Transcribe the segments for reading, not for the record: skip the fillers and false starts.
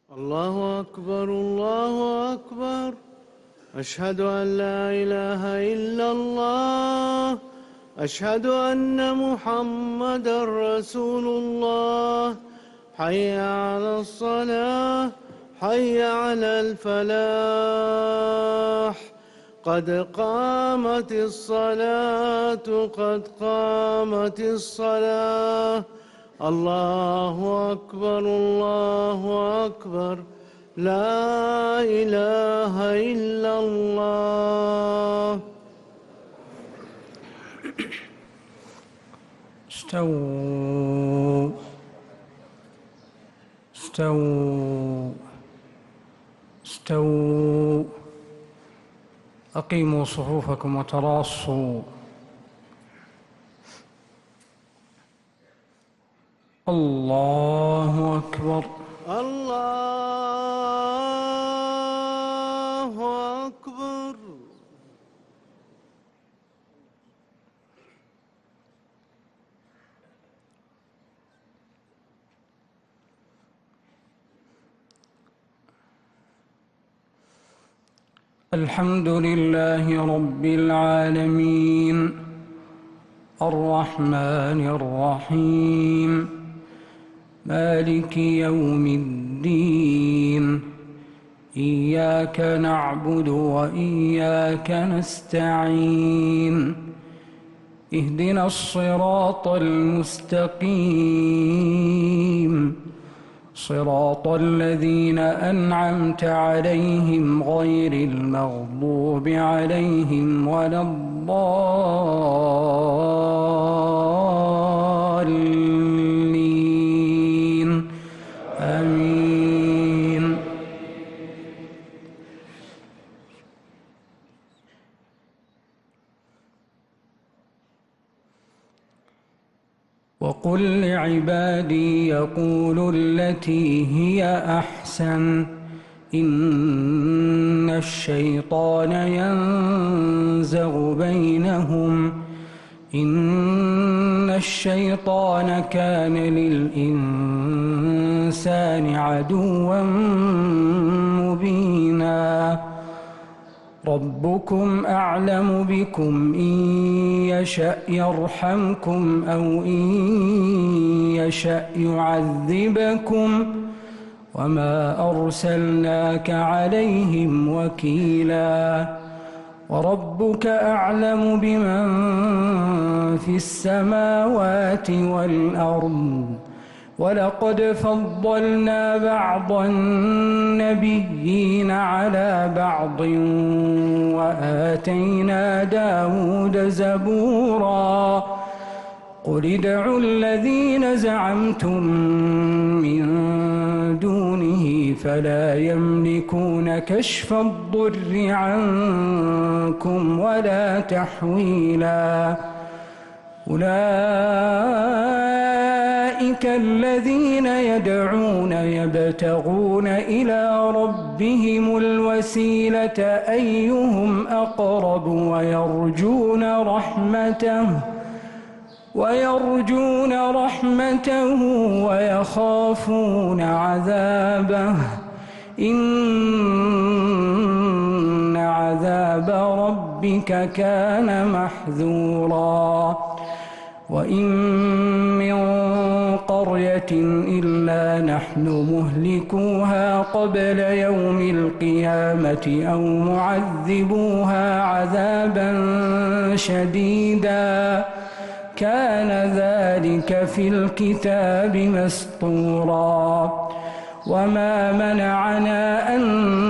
الله أكبر الله أكبر. أشهد أن لا إله إلا الله. أشهد أن محمدًا رسول الله. حي على الصلاة، حي على الفلاح. قد قامت الصلاة، قد قامت الصلاة. الله أكبر الله أكبر. لا إله إلا الله. استووا استووا استووا. أقيموا صفوفكم وتراصوا. الله أكبر الله أكبر. الحمد لله رب العالمين، الرحمن الرحيم، مالك يوم الدين. إياك نعبد وإياك نستعين. اهدنا الصراط المستقيم، صراط الذين أنعمت عليهم غير المغضوب عليهم ولا الضالين. آمين. وقل لعبادي يقولوا التي هي أحسن، إن الشيطان ينزغ بينهم، إن الشيطان كان للإنسان عدوا مبينا. ربكم أعلم بكم، إن يشأ يرحمكم أو إن يشأ يعذبكم، وما أرسلناك عليهم وكيلا. وربك أعلم بمن في السماوات والأرض، ولقد فضلنا بعض النبيين على بعض، وآتينا داود زبورا. قل ادعوا الذين زعمتم من دونه فلا يملكون كشف الضر عنكم ولا تحويلا. أولئك الذين يدعون يبتغون إلى ربهم الوسيلة أيهم أقرب، ويرجون رحمته ويخافون عذابه. إن عذاب ربك كان محذورا. وإن من قرية إلا نحن مهلكوها قبل يوم القيامة أو معذبوها عذابا شديدا، كان ذلك في الكتاب مسطورا. وما منعنا أن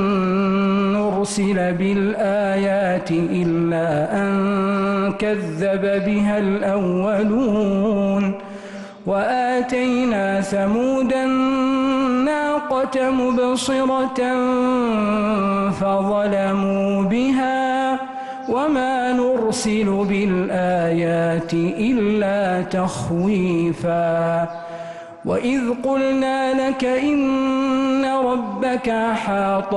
نرسل بالآيات إلا أن كذب بها الأولون. وآتينا ثمود الناقة مبصرة فظلموا بها، وما نرسل بالآيات إلا تخويفا. وإذ قلنا لك إن ربك أحاط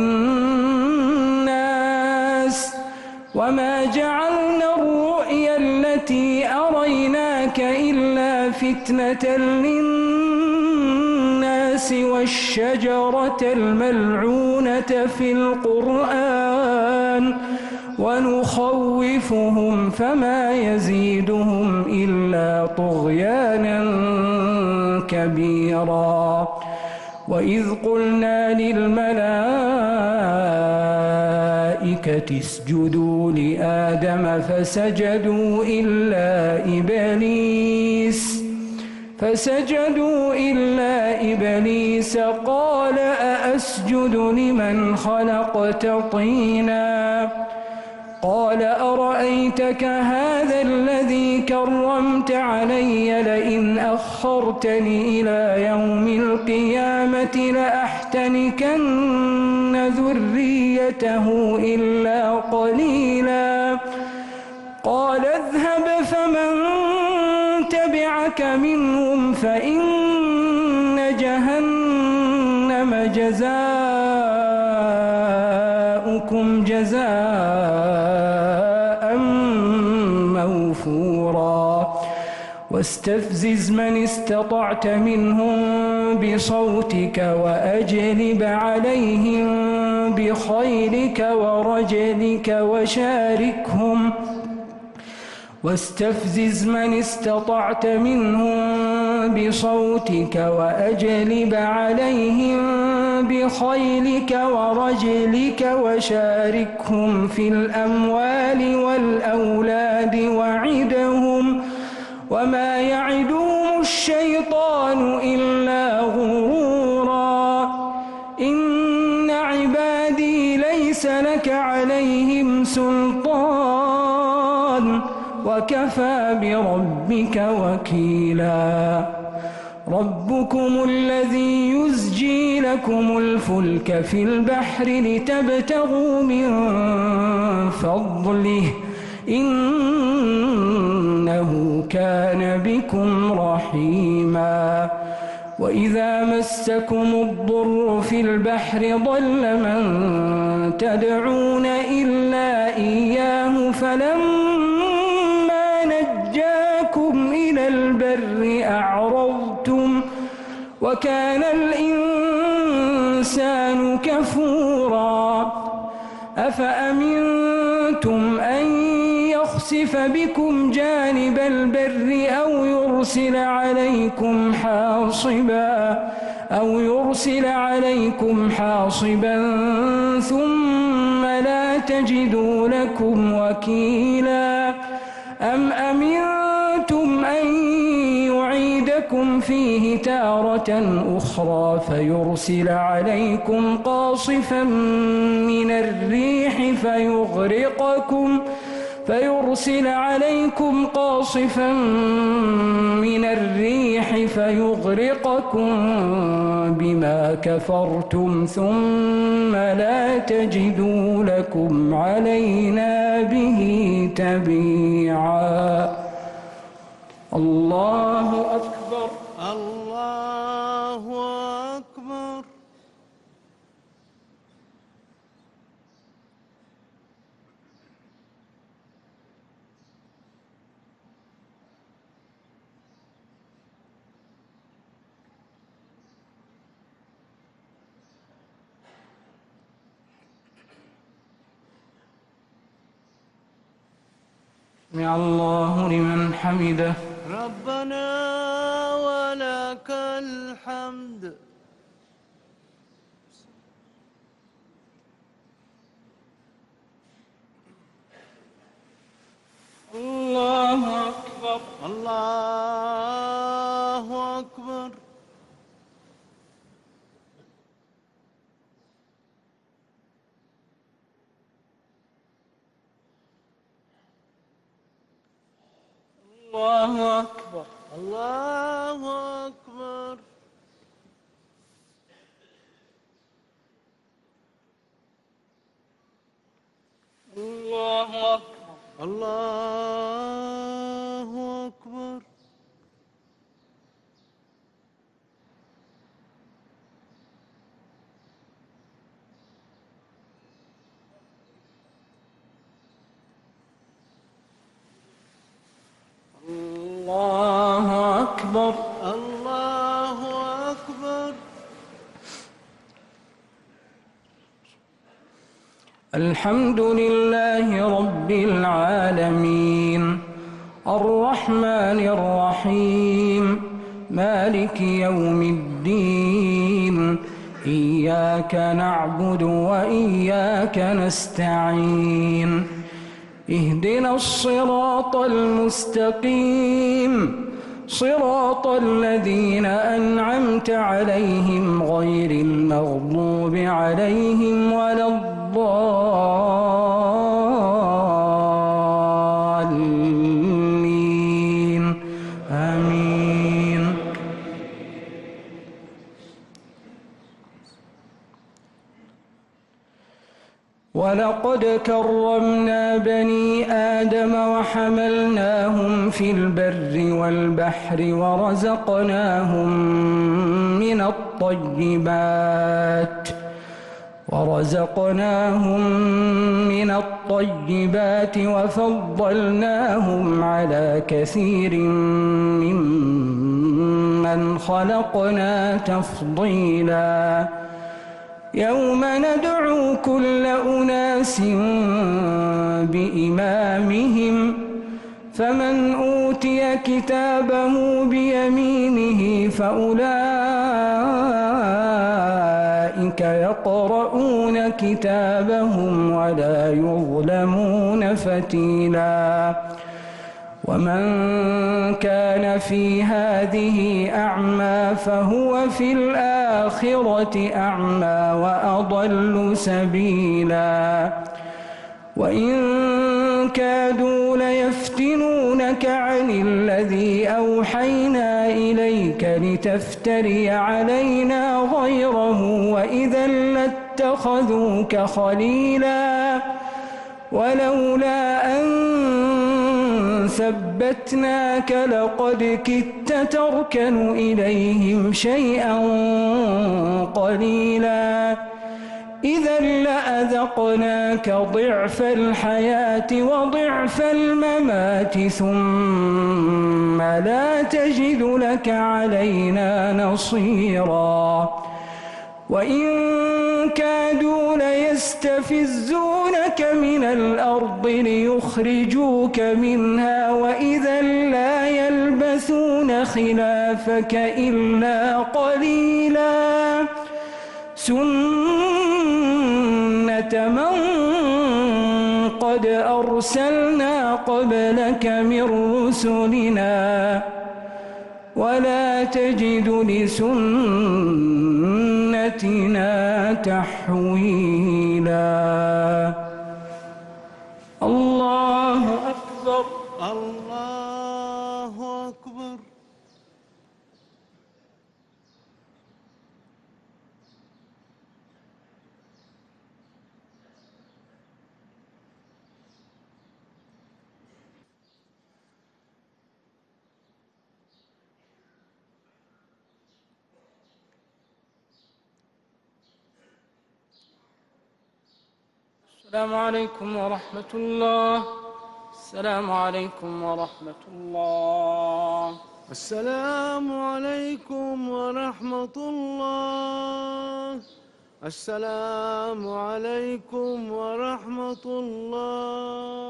بالناس، وما جعلنا الرؤيا التي أريناك إلا فتنة للناس الناس والشجرة الملعونة في القرآن ونخوفهم فما يزيدهم إلا طغيانا كبيرا. وإذ قلنا للملائكة اسجدوا لآدم فسجدوا إلا إبليس قال أأسجد لمن خلقت طينا قال أرأيتك هذا الذي كرمت علي لئن أخرتني إلى يوم القيامة لأحتنكن ذريته إلا قليلا. قال اذهب فمن تبعك منهم فإن جهنم جزاؤكم جزاء موفورا. واستفزز من استطعت منهم بصوتك وأجلب عليهم بخيلك ورجلك واستفزز من استطعت منهم بصوتك وأجلب عليهم بخيلك ورجلك وشاركهم في الأموال والأولاد وعدهم وما يعدهم الشيطان إلا غرورا. إن عبادي ليس لك عليهم سلطان وكفى بربك وكيلا. ربكم الذي يزجي لكم الفلك في البحر لتبتغوا من فضله إنه كان بكم رحيما. وإذا مسكم الضر في البحر ضل من تدعون إلا إياه فلما نجاكم إلى البر أعرضتم وكان الإنسان كفورا. أفأمنتم أن يخسف بكم جانب البر أو يرسل عليكم حاصبا ثم لا تجدوا لكم وكيلا. أم أمنتم أن يعيدكم فيه تارة أخرى فيرسل عليكم قاصفا من الريح فيغرقكم بما كفرتم ثم لا تجدوا لكم علينا به تبيعا. الله أكبر. الله أكبر. سمع الله لمن حمده. ربنا ولك الحمد. الله أكبر. الله أكبر. الله أكبر. الله أكبر. الله أكبر. الله أكبر. الله أكبر. الله أكبر. الحمد لله رب العالمين الرحمن الرحيم مالك يوم الدين إياك نعبد وإياك نستعين اهدنا الصراط المستقيم صراط الذين أنعمت عليهم غير المغضوب عليهم ولا الضالين آمين. ولقد كرمنا بني آدم وحملناهم في البر والبحر ورزقناهم من الطيبات وفضلناهم على كثير ممن خلقنا تفضيلا يوم ندعو كل أناس بإمامهم فمن أوتي كتابه بيمينه فأولئك يقرؤون كتابهم ولا يظلمون فتيلا ومن كان في هذه أعمى فهو في الآخرة أعمى وأضل سبيلا وإن كادوا ليفتنونك عن الذي أوحينا إليك لتفتري علينا غيره وإذا لاتخذوك خليلا ولولا أن ثبتناك لقد كدت تركن إليهم شيئا قليلا إذا لأذقناك ضعف الحياة وضعف الممات ثم لا تجد لك علينا نصيرا وإن كادوا ليستفزونك من الأرض ليخرجوك منها وإذا لا يلبثون خلافك إلا قليلا سنة من قد أرسلنا قبلك من رسلنا ولا تجد لسنتنا تحويلا. الله أكبر. الله أكبر. السلام عليكم ورحمة الله. السلام عليكم ورحمة الله. السلام عليكم ورحمة الله. السلام عليكم ورحمة الله.